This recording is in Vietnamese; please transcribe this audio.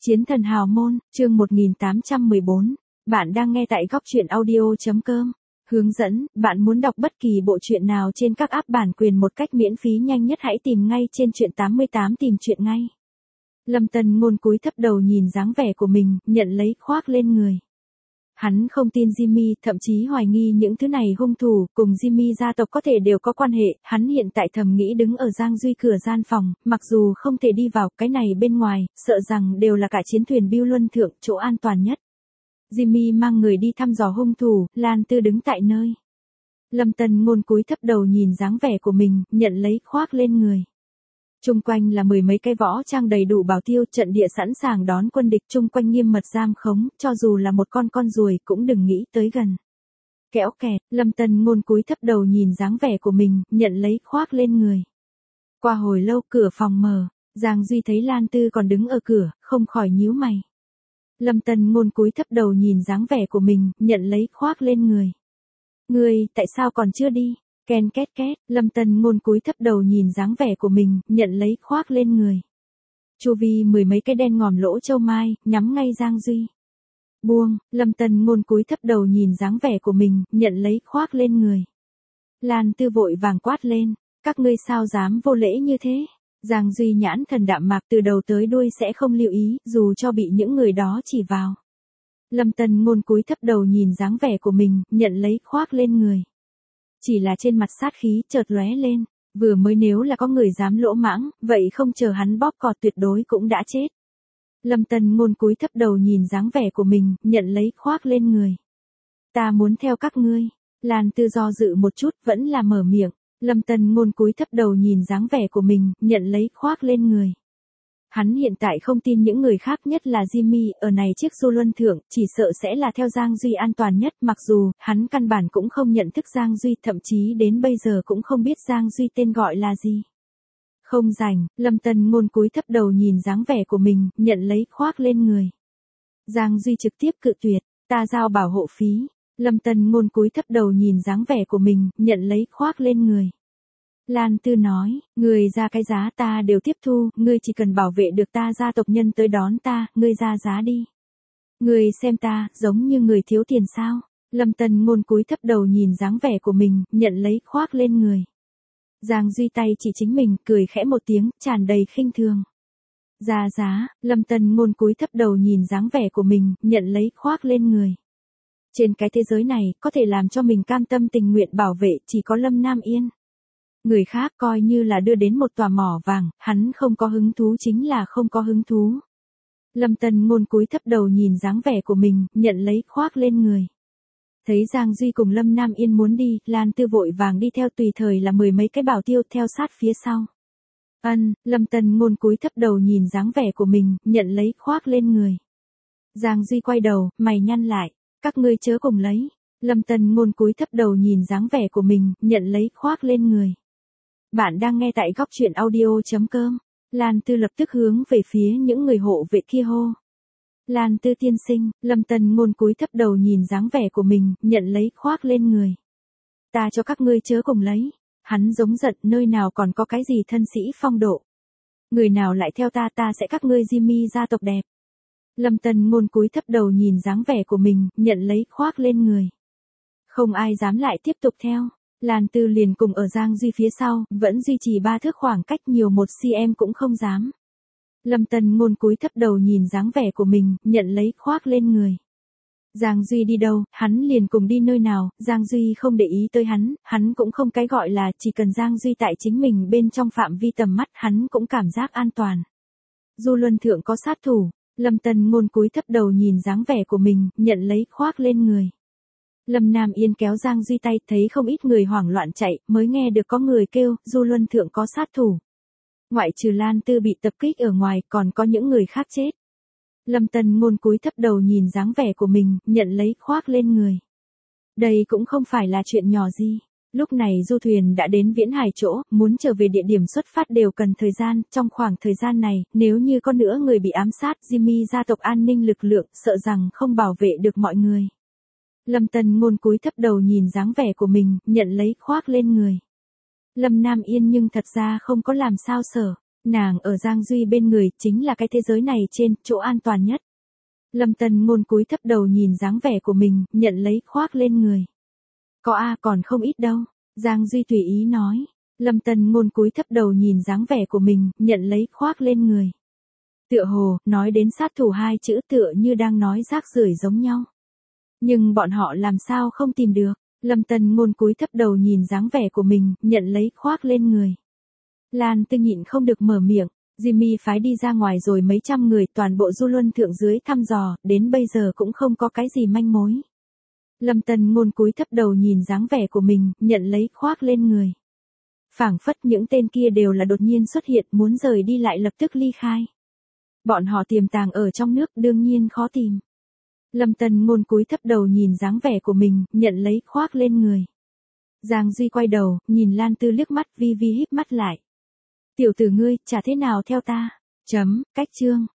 Chiến thần hào môn, chương 1814. Bạn đang nghe tại góc truyện audio.com. Hướng dẫn, bạn muốn đọc bất kỳ bộ truyện nào trên các app bản quyền một cách miễn phí nhanh nhất hãy tìm ngay trên truyện 88 tìm truyện ngay. Lâm Tân Ngôn cúi thấp đầu nhìn dáng vẻ của mình, nhận lấy khoác lên người. Hắn không tin Jimmy, thậm chí hoài nghi những thứ này hung thủ, cùng Jimmy gia tộc có thể đều có quan hệ, hắn hiện tại thầm nghĩ đứng ở Giang Duy cửa gian phòng, mặc dù không thể đi vào, cái này bên ngoài, sợ rằng đều là cả chiến thuyền Bưu Luân Thượng, chỗ an toàn nhất. Jimmy mang người đi thăm dò hung thủ, Lan Tư đứng tại nơi. Lâm Tân Ngôn cúi thấp đầu nhìn dáng vẻ của mình, nhận lấy khoác lên người. Trung quanh là mười mấy cái võ trang đầy đủ bảo tiêu, trận địa sẵn sàng đón quân địch, chung quanh nghiêm mật giam khống, cho dù là một con ruồi cũng đừng nghĩ tới gần. Kéo kẹt, Lâm Tân Ngôn cúi thấp đầu nhìn dáng vẻ của mình, nhận lấy khoác lên người. Qua hồi lâu cửa phòng mở, Giang Duy thấy Lan Tư còn đứng ở cửa, không khỏi nhíu mày. Lâm Tân Ngôn cúi thấp đầu nhìn dáng vẻ của mình, nhận lấy khoác lên người. Ngươi, tại sao còn chưa đi? Ken két két, Lâm Tân Ngôn cúi thấp đầu nhìn dáng vẻ của mình, nhận lấy khoác lên người. Chu vi mười mấy cái đen ngòm lỗ châu mai, nhắm ngay Giang Duy. Buông, Lâm Tân Ngôn cúi thấp đầu nhìn dáng vẻ của mình, nhận lấy khoác lên người. Lan Tư vội vàng quát lên, các ngươi sao dám vô lễ như thế? Giang Duy nhãn thần đạm mạc từ đầu tới đuôi sẽ không lưu ý, dù cho bị những người đó chỉ vào. Lâm Tân Ngôn cúi thấp đầu nhìn dáng vẻ của mình, nhận lấy khoác lên người. Chỉ là trên mặt sát khí chợt lóe lên, vừa mới nếu là có người dám lỗ mãng, vậy không chờ hắn bóp cọt tuyệt đối cũng đã chết. Lâm Tân Ngôn cúi thấp đầu nhìn dáng vẻ của mình, nhận lấy khoác lên người. Ta muốn theo các ngươi. Lan Tư do dự một chút vẫn là mở miệng. Lâm Tân Ngôn cúi thấp đầu nhìn dáng vẻ của mình, nhận lấy khoác lên người. Hắn hiện tại không tin những người khác, nhất là Jimmy, ở này chiếc du luân thượng, chỉ sợ sẽ là theo Giang Duy an toàn nhất, mặc dù, hắn căn bản cũng không nhận thức Giang Duy, thậm chí đến bây giờ cũng không biết Giang Duy tên gọi là gì. Không rảnh, Lâm Tân Ngôn cúi thấp đầu nhìn dáng vẻ của mình, nhận lấy khoác lên người. Giang Duy trực tiếp cự tuyệt, ta giao bảo hộ phí. Lâm Tân Ngôn cúi thấp đầu nhìn dáng vẻ của mình, nhận lấy khoác lên người. Lan Tư nói, người ra cái giá ta đều tiếp thu, ngươi chỉ cần bảo vệ được ta gia tộc nhân tới đón ta, ngươi ra giá đi. Ngươi xem ta, giống như người thiếu tiền sao? Lâm Tân Ngôn cúi thấp đầu nhìn dáng vẻ của mình, nhận lấy khoác lên người. Giang Duy tay chỉ chính mình, cười khẽ một tiếng, tràn đầy khinh thường. Ra giá, Lâm Tân Ngôn cúi thấp đầu nhìn dáng vẻ của mình, nhận lấy khoác lên người. Trên cái thế giới này, có thể làm cho mình cam tâm tình nguyện bảo vệ chỉ có Lâm Nam Yên. Người khác coi như là đưa đến một tòa mỏ vàng, hắn không có hứng thú chính là không có hứng thú. Lâm Tân Ngôn cúi thấp đầu nhìn dáng vẻ của mình, nhận lấy khoác lên người. Thấy Giang Duy cùng Lâm Nam Yên muốn đi, Lan Tư vội vàng đi theo, tùy thời là mười mấy cái bảo tiêu theo sát phía sau. Lâm Tân Ngôn cúi thấp đầu nhìn dáng vẻ của mình, nhận lấy khoác lên người. Giang Duy quay đầu, mày nhăn lại, các ngươi chớ cùng lấy. Lâm Tân Ngôn cúi thấp đầu nhìn dáng vẻ của mình, nhận lấy khoác lên người. Bạn đang nghe tại góc truyện audio.com. Lan Tư lập tức hướng về phía những người hộ vệ kia hô. Lan Tư tiên sinh, Lâm Tân Ngôn cúi thấp đầu nhìn dáng vẻ của mình, nhận lấy khoác lên người. Ta cho các ngươi chớ cùng lấy. Hắn giống giận, nơi nào còn có cái gì thân sĩ phong độ. Người nào lại theo ta, ta sẽ các ngươi Jimmy gia tộc đẹp. Lâm Tân Ngôn cúi thấp đầu nhìn dáng vẻ của mình, nhận lấy khoác lên người. Không ai dám lại tiếp tục theo. Lan Tư liền cùng ở Giang Duy phía sau, vẫn duy trì 3 thước khoảng cách, nhiều 1 cm cũng không dám. Lâm Tân Ngôn cúi thấp đầu nhìn dáng vẻ của mình, nhận lấy khoác lên người. Giang Duy đi đâu, hắn liền cùng đi nơi nào, Giang Duy không để ý tới hắn cũng không cái gọi là, chỉ cần Giang Duy tại chính mình bên trong phạm vi tầm mắt, hắn cũng cảm giác an toàn. Du luân thượng có sát thủ, Lâm Tân Ngôn cúi thấp đầu nhìn dáng vẻ của mình, nhận lấy khoác lên người. Lâm Nam Yên kéo Giang Duy tay, thấy không ít người hoảng loạn chạy, mới nghe được có người kêu, du luân thượng có sát thủ. Ngoại trừ Lan Tư bị tập kích ở ngoài, còn có những người khác chết. Lâm Tân Ngôn cúi thấp đầu nhìn dáng vẻ của mình, nhận lấy khoác lên người. Đây cũng không phải là chuyện nhỏ gì. Lúc này du thuyền đã đến Viễn Hải chỗ, muốn trở về địa điểm xuất phát đều cần thời gian, trong khoảng thời gian này, nếu như có nữa người bị ám sát, Jimmy gia tộc an ninh lực lượng, sợ rằng không bảo vệ được mọi người. Lâm Tân Ngôn cúi thấp đầu nhìn dáng vẻ của mình, nhận lấy khoác lên người. Lâm Nam Yên nhưng thật ra không có làm sao sợ. Nàng ở Giang Duy bên người, chính là cái thế giới này trên, chỗ an toàn nhất. Lâm Tân Ngôn cúi thấp đầu nhìn dáng vẻ của mình, nhận lấy khoác lên người. Có còn không ít đâu. Giang Duy tùy ý nói. Lâm Tân Ngôn cúi thấp đầu nhìn dáng vẻ của mình, nhận lấy khoác lên người. Tựa hồ, nói đến sát thủ hai chữ tựa như đang nói rác rưởi giống nhau. Nhưng bọn họ làm sao không tìm được. Lâm Tân Ngôn cúi thấp đầu nhìn dáng vẻ của mình, nhận lấy khoác lên người. Lan Tư nhịn không được mở miệng. Jimmy phái đi ra ngoài rồi mấy trăm người, toàn bộ du luân thượng dưới thăm dò, đến bây giờ cũng không có cái gì manh mối. Lâm Tân Ngôn cúi thấp đầu nhìn dáng vẻ của mình, nhận lấy khoác lên người. Phảng phất những tên kia đều là đột nhiên xuất hiện, muốn rời đi lại lập tức ly khai. Bọn họ tiềm tàng ở trong nước, đương nhiên khó tìm. Lâm Tân Ngôn cúi thấp đầu nhìn dáng vẻ của mình, nhận lấy khoác lên người. Giang Duy quay đầu, nhìn Lan Tư liếc mắt, vi vi híp mắt lại. Tiểu tử ngươi, chả thế nào theo ta. Cách chương.